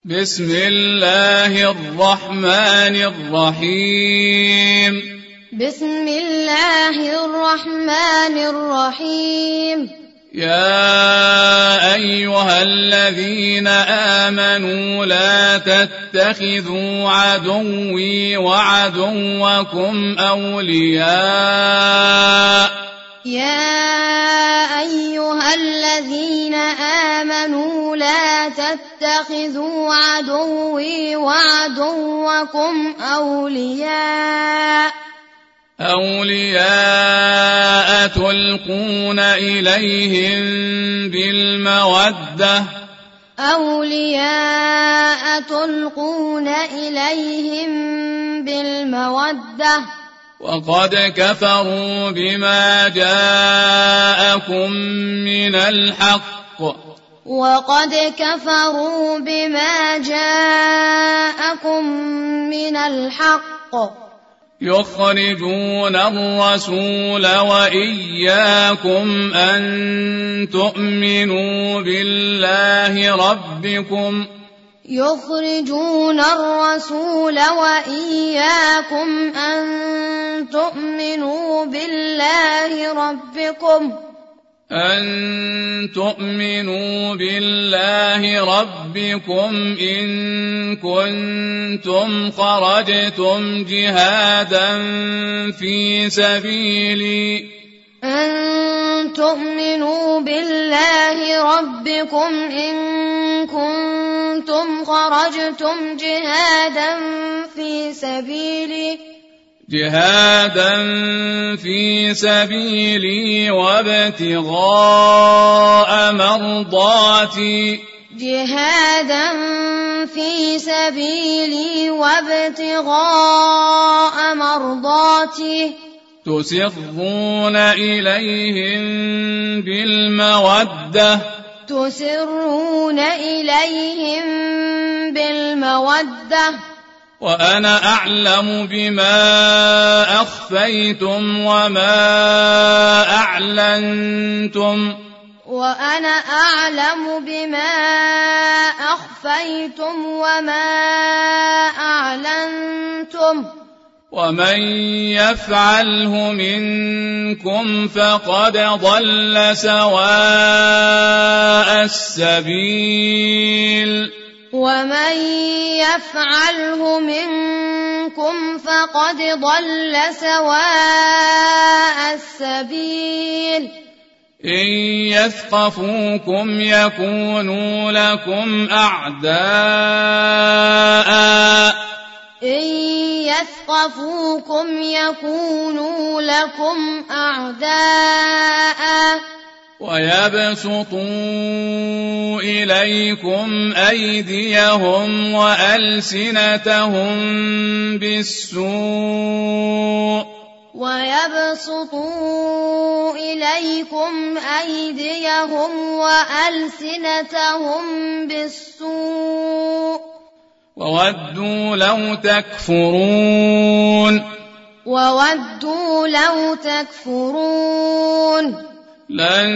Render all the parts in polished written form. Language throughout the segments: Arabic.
بسم الله الرحمن الرحيم. بسم الله الرحمن الرحيم. يا أيها الذين آمنوا لا تتخذوا عدوي وعدوكم أولياء. يا أيها الذين آمنوا لا تتخذوا عدوي وعدوكم أولياء تلقون إليهم بالمودة وقد كفروا بما جاءكم من الحق يخرجون الرسول وإياكم أن تؤمنوا بالله ربكم إن كنتم خرجتم جهادا في سبيلي وابتغاء مرضاتي تسرون إليهم بالمودة وأنا أعلم بما أخفيتم وما أعلنتم ومن يفعله منكم فقد ضل سواء السبيل. إن يثقفوكم يكونوا لكم أعداء ويبسطوا إليكم أيديهم وألسنتهم بالسوء وودوا لو تكفرون. لن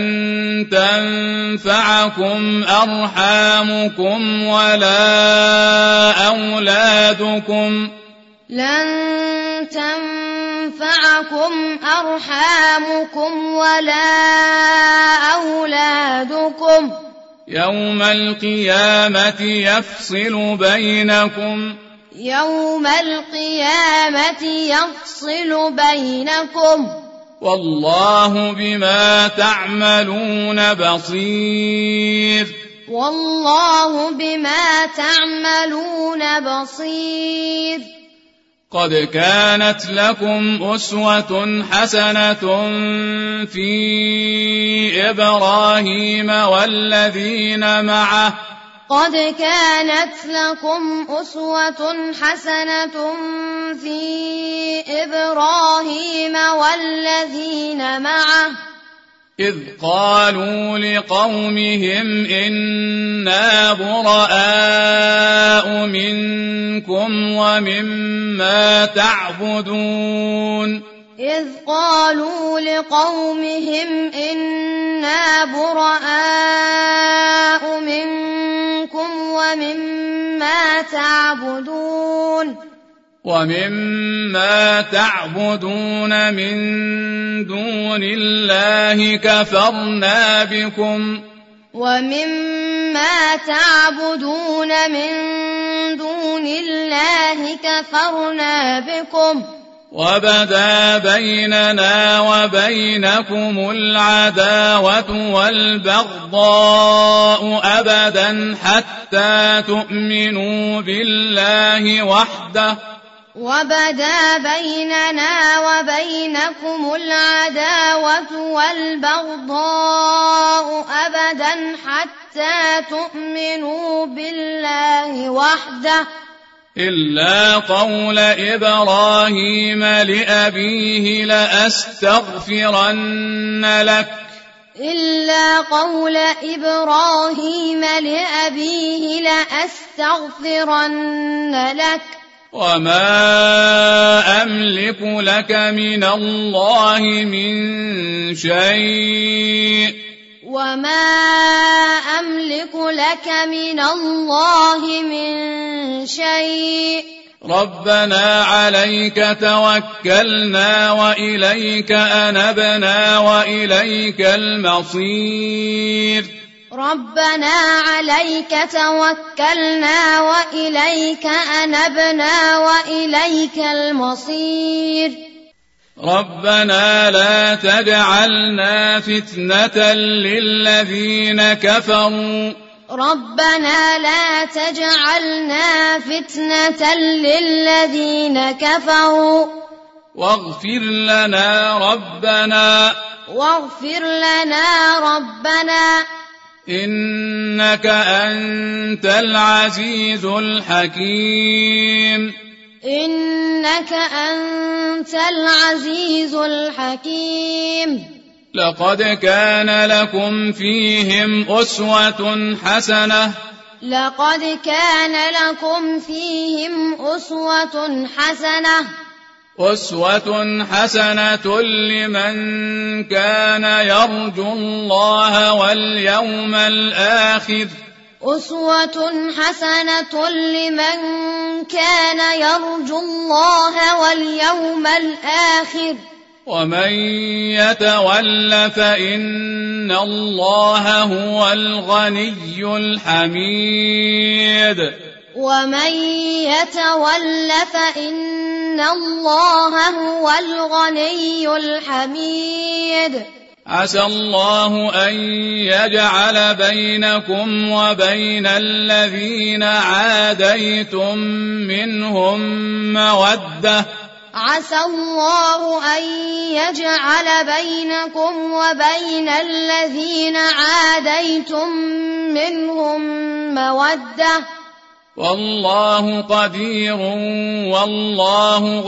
تنفعكم أرحامكم ولا أولادكم يوم القيامة يفصل بينكم والله بما تعملون بصير. قد كانت لكم أسوة حسنة في إبراهيم والذين معه إذ قالوا لقومهم إنا براء منكم ومما تعبدون ومما تعبدون من دون الله كفرنا بكم وبدا بيننا وبينكم العداوة والبغضاء أبدا حتى تؤمنوا بالله وحده إلا قول إبراهيم لأبيه لأستغفرن لك وما أملك لك من الله من شيء ربنا عليك توكلنا وإليك أنبنا وإليك المصير ربنا لا تجعلنا فتنة للذين كفروا واغفر لنا ربنا إنك أنت العزيز الحكيم لقد كان لكم فيهم أسوة حسنة لمن كان يرجو الله واليوم الآخر ومن يتول فإن الله هو الغني الحميد عسى الله أن يجعل بينكم وبين الذين عاديتم منهم مودة والله قدير والله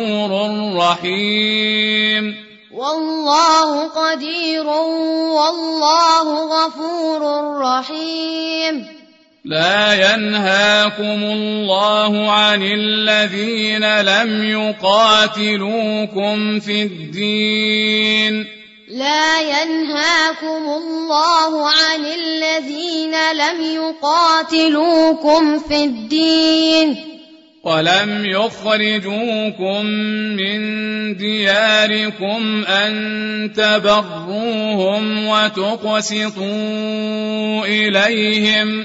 غفور رحيم لا ينهاكم الله عن الذين لم يقاتلوكم في الدين ولم يخرجوكم من دياركم أن تبروهم وتقسطوا إليهم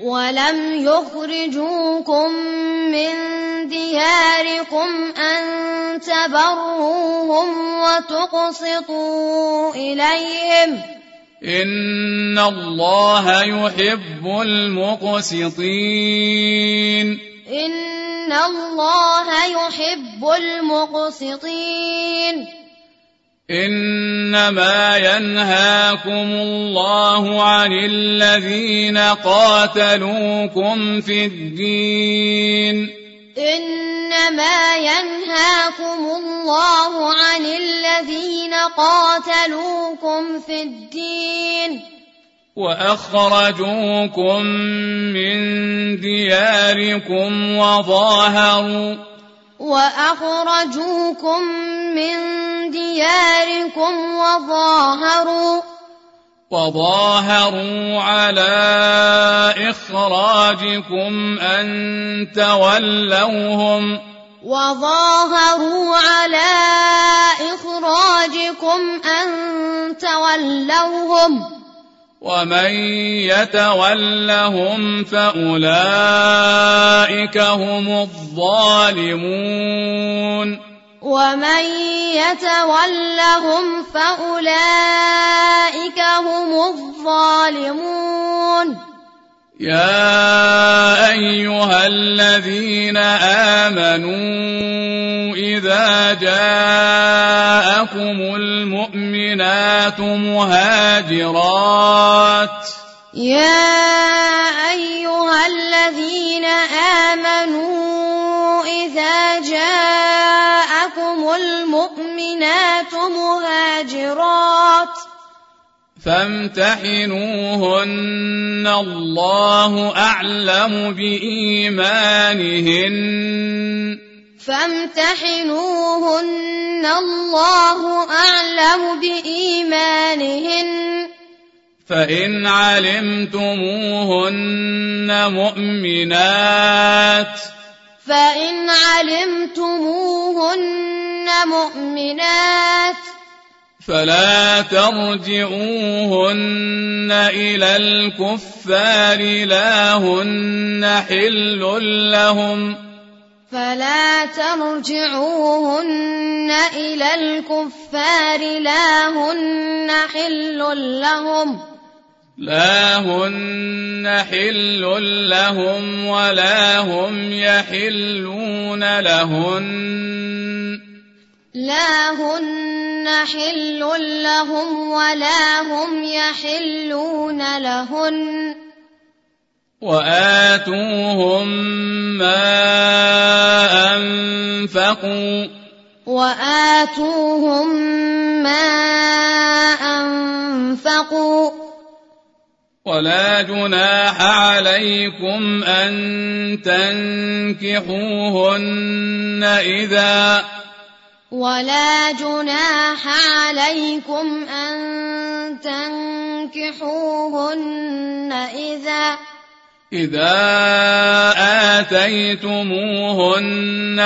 إن الله يحب المقسطين إنما ينهاكم الله عن الذين قاتلوكم في الدين وأخرجوكم من دياركم وظاهروا على إخراجكم أن تولوهم ومن يتولهم فأولئك هم الظالمون يا أيها الذين آمنوا إذا جاءكم المؤمنات مهاجرات فامتحنوهن الله أعلم بإيمانهن فإن علمتموهن مؤمنات فلا ترجعوهن إلى الكفار لا هن حل لهم ولا هم يحلون لهن وآتوهم ما أنفقوا ولا جناح عليكم أن تنكحوهن إذا آتيتموهن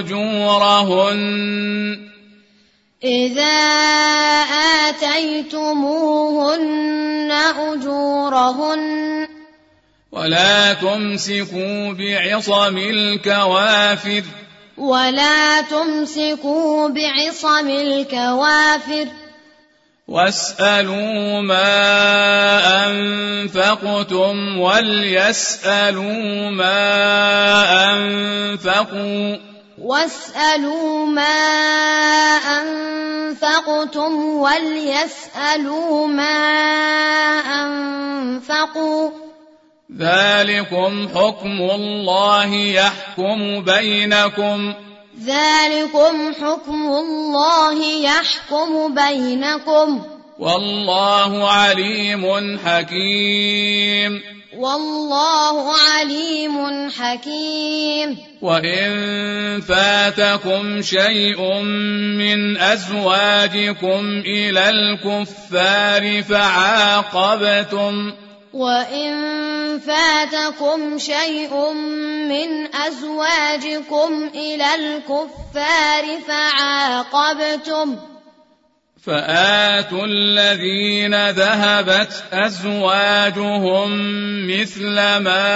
أجورهن ولا تمسكوا بعصم الكوافر واسألوا ما أنفقتم وليسألوا ما أنفقوا ذلكم حكم الله يحكم بينكم والله عليم حكيم وإن فاتكم شيء من أزواجكم إلى الكفار فعاقبتم فآتوا الذين ذهبت أزواجهم مثل ما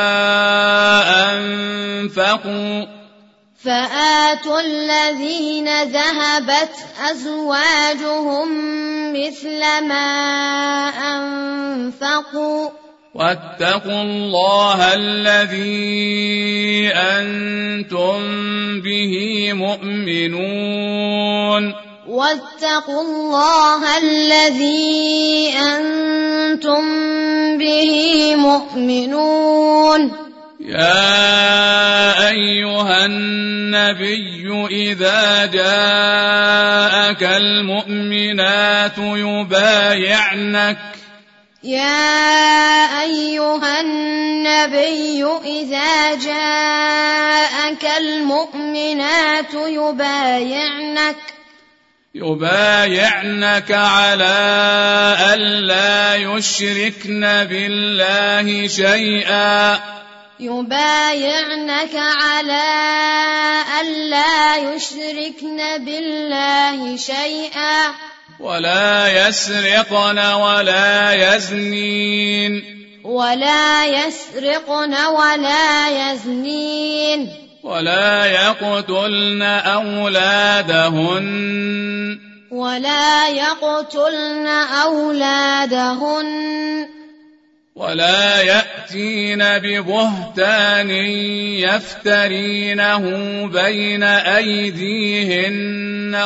أنفقوا واتقوا الله الذي أنتم به مؤمنون يا أيها النبي إذا جاءك المؤمنات يبايعنك على ألا يشركن بالله شيئا يبايعنك على ألا يشركن بالله شيئا ولا يسرقن ولا يزنين ولا يقتلن أولادهن ولا يأتين ببهتان يفترينه بين أيديهن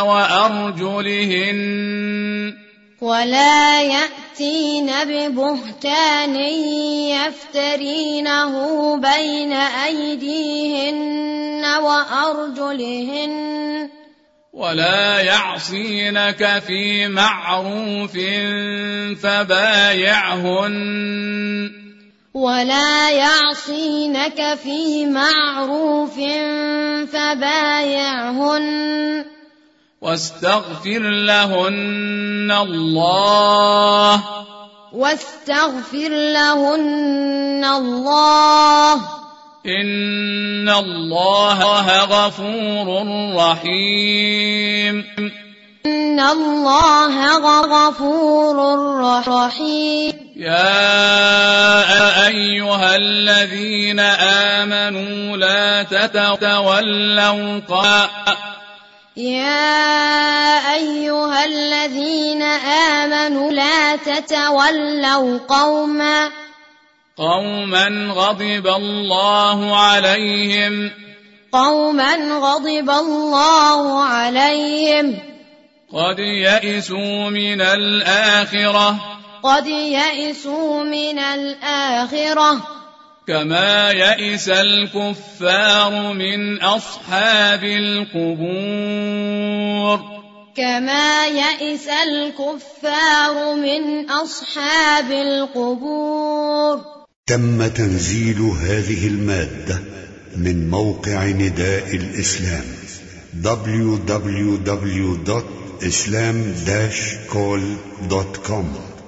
وأرجلهن ولا يعصينك في معروف فبايعهن واستغفر لهن الله إن الله غفور رحيم يا أيها الذين آمنوا لا تتولوا قوما غضب الله عليهم قد يئسوا من الآخرة كما يئس الكفار من أصحاب القبور تم تنزيل هذه المادة من موقع نداء الإسلام www.islam-call.com